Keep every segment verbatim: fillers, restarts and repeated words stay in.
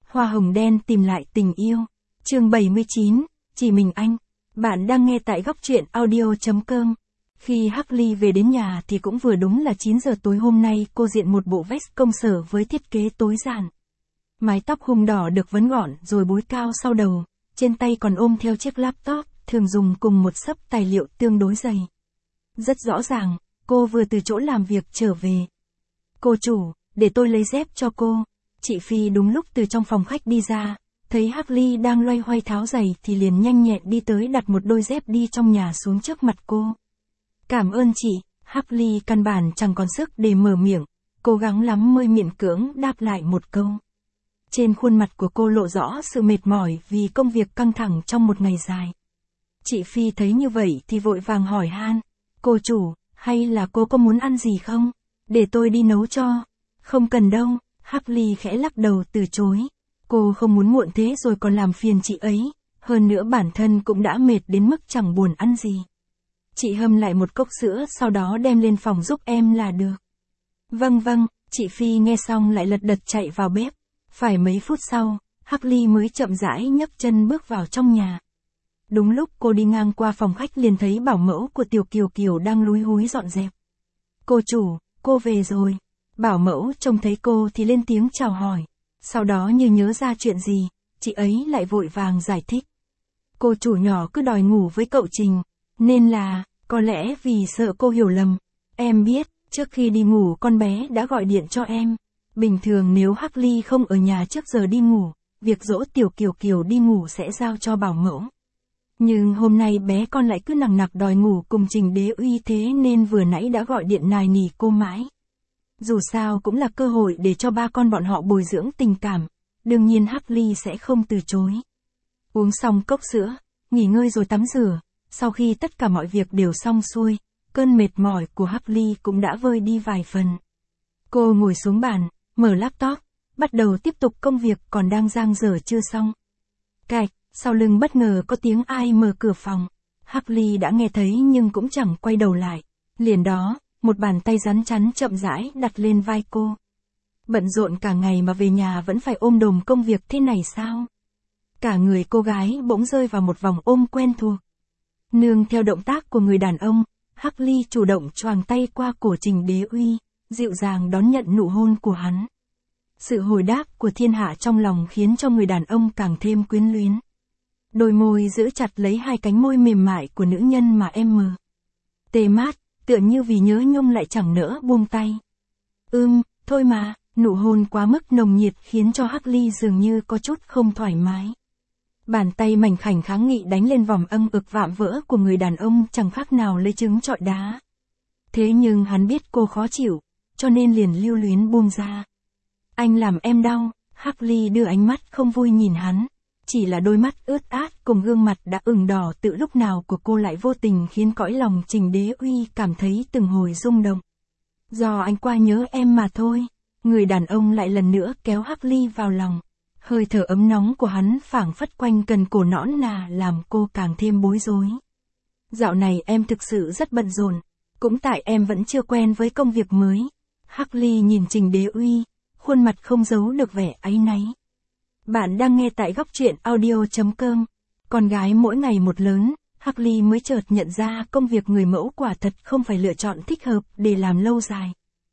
Hoa hồng đen tìm lại tình yêu. Chương bảy mươi chín, chỉ mình anh. Bạn đang nghe tại góc truyện audio chấm com. Khi Harley về đến nhà thì cũng vừa đúng là chín giờ tối hôm nay, cô diện một bộ vest công sở với thiết kế tối giản. Mái tóc hung đỏ được vấn gọn rồi búi cao sau đầu, trên tay còn ôm theo chiếc laptop, thường dùng cùng một xấp tài liệu tương đối dày. Rất rõ ràng, cô vừa từ chỗ làm việc trở về. Cô chủ, để tôi lấy dép cho cô. Chị Phi đúng lúc từ trong phòng khách đi ra, thấy Harley đang loay hoay tháo giày thì liền nhanh nhẹn đi tới đặt một đôi dép đi trong nhà xuống trước mặt cô. Cảm ơn chị. Harley căn bản chẳng còn sức để mở miệng, cố gắng lắm mới miễn cưỡng đáp lại một câu. Trên khuôn mặt của cô lộ rõ sự mệt mỏi vì công việc căng thẳng trong một ngày dài. Chị Phi thấy như vậy thì vội vàng hỏi han, cô chủ, hay là cô có muốn ăn gì không? Để tôi đi nấu cho. Không cần đâu. Harley khẽ lắc đầu từ chối. Cô không muốn muộn thế rồi còn làm phiền chị ấy, hơn nữa bản thân cũng đã mệt đến mức chẳng buồn ăn gì. Chị hâm lại một cốc sữa sau đó đem lên phòng giúp em là được. Vâng vâng, chị Phi nghe xong lại lật đật chạy vào bếp. Phải mấy phút sau, Harley mới chậm rãi nhấc chân bước vào trong nhà. Đúng lúc cô đi ngang qua phòng khách liền thấy bảo mẫu của Tiểu Kiều Kiều đang lúi húi dọn dẹp. Cô chủ, cô về rồi. Bảo mẫu trông thấy cô thì lên tiếng chào hỏi. Sau đó như nhớ ra chuyện gì, chị ấy lại vội vàng giải thích. Cô chủ nhỏ cứ đòi ngủ với cậu Trình, nên là, có lẽ vì sợ cô hiểu lầm. Em biết, trước khi đi ngủ con bé đã gọi điện cho em. Bình thường nếu Harley không ở nhà trước giờ đi ngủ, việc dỗ Tiểu Kiều Kiều đi ngủ sẽ giao cho bảo mẫu. Nhưng hôm nay bé con lại cứ nằng nặc đòi ngủ cùng Trình Đế Uy, thế nên vừa nãy đã gọi điện nài nỉ cô mãi. Dù sao cũng là cơ hội để cho ba con bọn họ bồi dưỡng tình cảm, đương nhiên Harley sẽ không từ chối. Uống xong cốc sữa, nghỉ ngơi rồi tắm rửa, sau khi tất cả mọi việc đều xong xuôi, cơn mệt mỏi của Harley cũng đã vơi đi vài phần. Cô ngồi xuống bàn, mở laptop, bắt đầu tiếp tục công việc còn đang dang dở chưa xong. Cạch, sau lưng bất ngờ có tiếng ai mở cửa phòng. Harley đã nghe thấy nhưng cũng chẳng quay đầu lại. Liền đó, một bàn tay rắn chắn chậm rãi đặt lên vai cô. Bận rộn cả ngày mà về nhà vẫn phải ôm đồm công việc thế này sao? Cả người cô gái bỗng rơi vào một vòng ôm quen thuộc. Nương theo động tác của người đàn ông, Harley chủ động choàng tay qua cổ Trình Đế Uy, dịu dàng đón nhận nụ hôn của hắn. Sự hồi đáp của thiên hạ trong lòng khiến cho người đàn ông càng thêm quyến luyến. Đôi môi giữ chặt lấy hai cánh môi mềm mại của nữ nhân mà em mờ. Tê mát, tựa như vì nhớ nhung lại chẳng nỡ buông tay. Ưm, thôi mà, nụ hôn quá mức nồng nhiệt khiến cho Harley dường như có chút không thoải mái. Bàn tay mảnh khảnh kháng nghị đánh lên vòng âm ực vạm vỡ của người đàn ông chẳng khác nào lấy trứng trọi đá. Thế nhưng hắn biết cô khó chịu, cho nên liền lưu luyến buông ra. Anh làm em đau. Harley đưa ánh mắt không vui nhìn hắn. Chỉ là đôi mắt ướt át cùng gương mặt đã ửng đỏ tự lúc nào của cô lại vô tình khiến cõi lòng Trình Đế Uy cảm thấy từng hồi rung động. Do anh qua nhớ em mà thôi. Người đàn ông lại lần nữa kéo Harley vào lòng. Hơi thở ấm nóng của hắn phảng phất quanh cần cổ nõn nà làm cô càng thêm bối rối. Dạo này em thực sự rất bận rộn. Cũng tại em vẫn chưa quen với công việc mới. Harley nhìn Trình Đế Uy, khuôn mặt không giấu được vẻ áy náy. Bạn đang nghe tại góc truyện audio chấm com. Con gái mỗi ngày một lớn, Harley mới chợt nhận ra công việc người mẫu quả thật không phải lựa chọn thích hợp để làm lâu dài.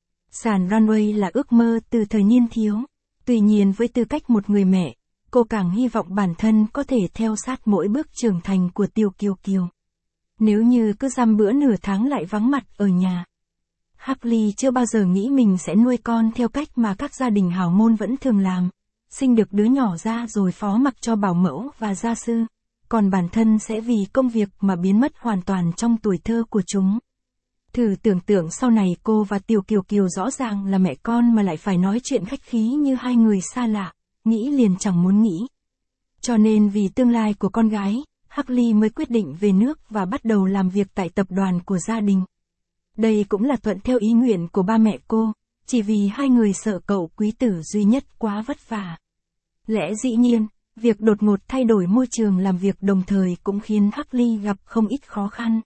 Sàn runway là ước mơ từ thời niên thiếu. Tuy nhiên với tư cách một người mẹ, cô càng hy vọng bản thân có thể theo sát mỗi bước trưởng thành của Tiểu Kiều Kiều. Nếu như cứ dăm bữa nửa tháng lại vắng mặt ở nhà. Harley chưa bao giờ nghĩ mình sẽ nuôi con theo cách mà các gia đình hào môn vẫn thường làm. Sinh được đứa nhỏ ra rồi phó mặc cho bảo mẫu và gia sư, còn bản thân sẽ vì công việc mà biến mất hoàn toàn trong tuổi thơ của chúng. Thử tưởng tượng sau này cô và Tiểu Kiều Kiều rõ ràng là mẹ con mà lại phải nói chuyện khách khí như hai người xa lạ, nghĩ liền chẳng muốn nghĩ. Cho nên vì tương lai của con gái, Harley mới quyết định về nước và bắt đầu làm việc tại tập đoàn của gia đình. Đây cũng là thuận theo ý nguyện của ba mẹ cô, chỉ vì hai người sợ cậu quý tử duy nhất quá vất vả. Lẽ dĩ nhiên, việc đột ngột thay đổi môi trường làm việc đồng thời cũng khiến Harley gặp không ít khó khăn.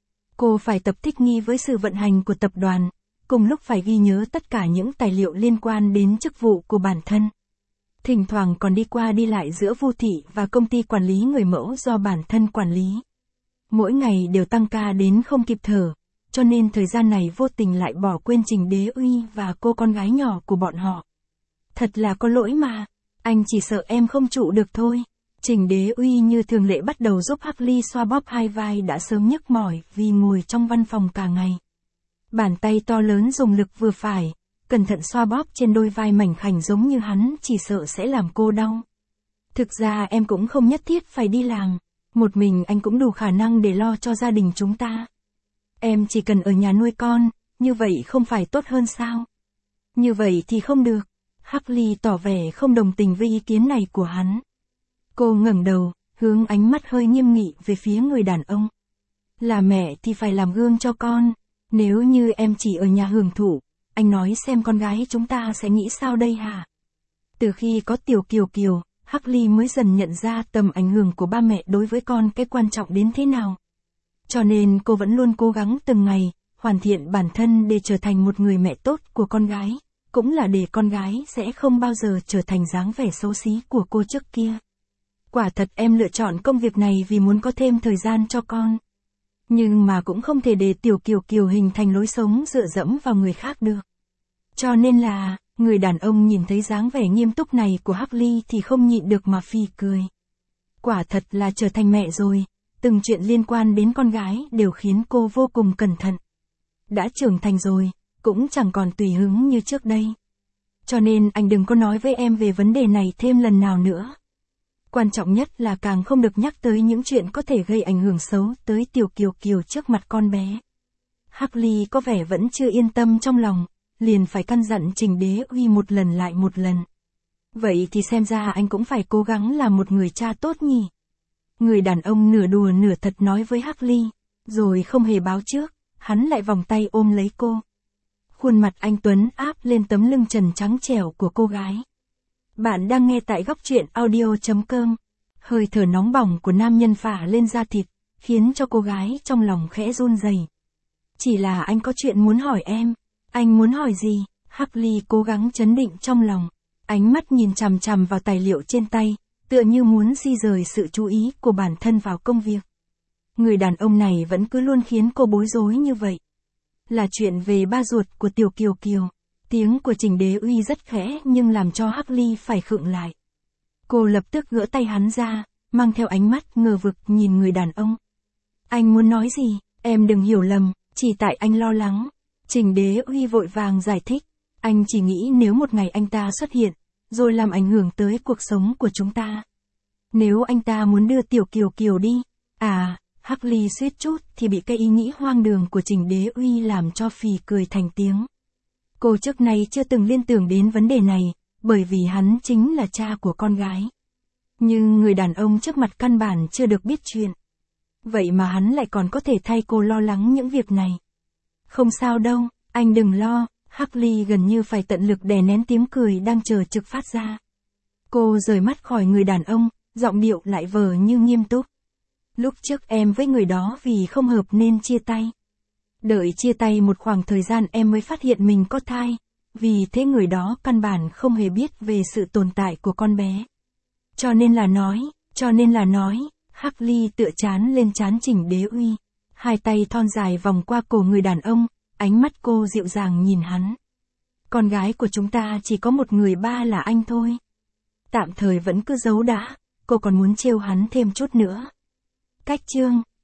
Cô phải tập thích nghi với sự vận hành của tập đoàn, cùng lúc phải ghi nhớ tất cả những tài liệu liên quan đến chức vụ của bản thân. Thỉnh thoảng còn đi qua đi lại giữa Vu thị và công ty quản lý người mẫu do bản thân quản lý. Mỗi ngày đều tăng ca đến không kịp thở, cho nên thời gian này vô tình lại bỏ quên Trình Đế Uy và cô con gái nhỏ của bọn họ. Thật là có lỗi mà, anh chỉ sợ em không trụ được thôi. Trình Đế Uy như thường lệ bắt đầu giúp Hắc Ly xoa bóp hai vai đã sớm nhức mỏi vì ngồi trong văn phòng cả ngày. Bàn tay to lớn dùng lực vừa phải, cẩn thận xoa bóp trên đôi vai mảnh khảnh giống như hắn chỉ sợ sẽ làm cô đau. Thực ra em cũng không nhất thiết phải đi làm, một mình anh cũng đủ khả năng để lo cho gia đình chúng ta. Em chỉ cần ở nhà nuôi con, như vậy không phải tốt hơn sao? Như vậy thì không được. Hắc Ly tỏ vẻ không đồng tình với ý kiến này của hắn. Cô ngẩng đầu, hướng ánh mắt hơi nghiêm nghị về phía người đàn ông. Là mẹ thì phải làm gương cho con, nếu như em chỉ ở nhà hưởng thụ, anh nói xem con gái chúng ta sẽ nghĩ sao đây hả? Từ khi có Tiểu Kiều Kiều, Hắc Ly mới dần nhận ra tầm ảnh hưởng của ba mẹ đối với con cái quan trọng đến thế nào. Cho nên cô vẫn luôn cố gắng từng ngày, hoàn thiện bản thân để trở thành một người mẹ tốt của con gái, cũng là để con gái sẽ không bao giờ trở thành dáng vẻ xấu xí của cô trước kia. Quả thật em lựa chọn công việc này vì muốn có thêm thời gian cho con. Nhưng mà cũng không thể để Tiểu Kiều Kiều hình thành lối sống dựa dẫm vào người khác được. Cho nên là, người đàn ông nhìn thấy dáng vẻ nghiêm túc này của Hắc Ly thì không nhịn được mà phì cười. Quả thật là trở thành mẹ rồi, từng chuyện liên quan đến con gái đều khiến cô vô cùng cẩn thận. Đã trưởng thành rồi, cũng chẳng còn tùy hứng như trước đây. Cho nên anh đừng có nói với em về vấn đề này thêm lần nào nữa. Quan trọng nhất là càng không được nhắc tới những chuyện có thể gây ảnh hưởng xấu tới Tiểu Kiều Kiều trước mặt con bé. Hắc Ly có vẻ vẫn chưa yên tâm trong lòng, liền phải căn dặn Trình Đế Uy một lần lại một lần. Vậy thì xem ra anh cũng phải cố gắng làm một người cha tốt nhỉ. Người đàn ông nửa đùa nửa thật nói với Hắc Ly, rồi không hề báo trước, hắn lại vòng tay ôm lấy cô. Khuôn mặt anh tuấn áp lên tấm lưng trần trắng trẻo của cô gái. Bạn đang nghe tại góc truyện audio chấm com. Hơi thở nóng bỏng của nam nhân phả lên da thịt, khiến cho cô gái trong lòng khẽ run rẩy. Chỉ là anh có chuyện muốn hỏi em. Anh muốn hỏi gì? Hắc Ly cố gắng trấn định trong lòng. Ánh mắt nhìn chằm chằm vào tài liệu trên tay, tựa như muốn di rời sự chú ý của bản thân vào công việc. Người đàn ông này vẫn cứ luôn khiến cô bối rối như vậy. Là chuyện về ba ruột của Tiểu Kiều Kiều. Tiếng của Trình Đế Uy rất khẽ nhưng làm cho Hắc Ly phải khựng lại. Cô lập tức gỡ tay hắn ra, mang theo ánh mắt ngờ vực nhìn người đàn ông. Anh muốn nói gì? Em đừng hiểu lầm, chỉ tại anh lo lắng. Trình Đế Uy vội vàng giải thích. Anh chỉ nghĩ nếu một ngày anh ta xuất hiện, rồi làm ảnh hưởng tới cuộc sống của chúng ta. Nếu anh ta muốn đưa Tiểu Kiều Kiều đi, à, Hắc Ly suýt chút thì bị cái ý nghĩ hoang đường của Trình Đế Uy làm cho phì cười thành tiếng. Cô trước nay chưa từng liên tưởng đến vấn đề này, bởi vì hắn chính là cha của con gái. Nhưng người đàn ông trước mặt căn bản chưa được biết chuyện. Vậy mà hắn lại còn có thể thay cô lo lắng những việc này. Không sao đâu, anh đừng lo. Hắc Ly gần như phải tận lực đè nén tiếng cười đang chờ trực phát ra. Cô rời mắt khỏi người đàn ông, giọng điệu lại vờ như nghiêm túc. Lúc trước em với người đó vì không hợp nên chia tay. Đợi chia tay một khoảng thời gian em mới phát hiện mình có thai, vì thế người đó căn bản không hề biết về sự tồn tại của con bé. Cho nên là nói, cho nên là nói, Hắc Ly tựa chán lên trán Trình Đế Uy, hai tay thon dài vòng qua cổ người đàn ông, ánh mắt cô dịu dàng nhìn hắn. Con gái của chúng ta chỉ có một người ba là anh thôi. Tạm thời vẫn cứ giấu đã, cô còn muốn trêu hắn thêm chút nữa. Cách chương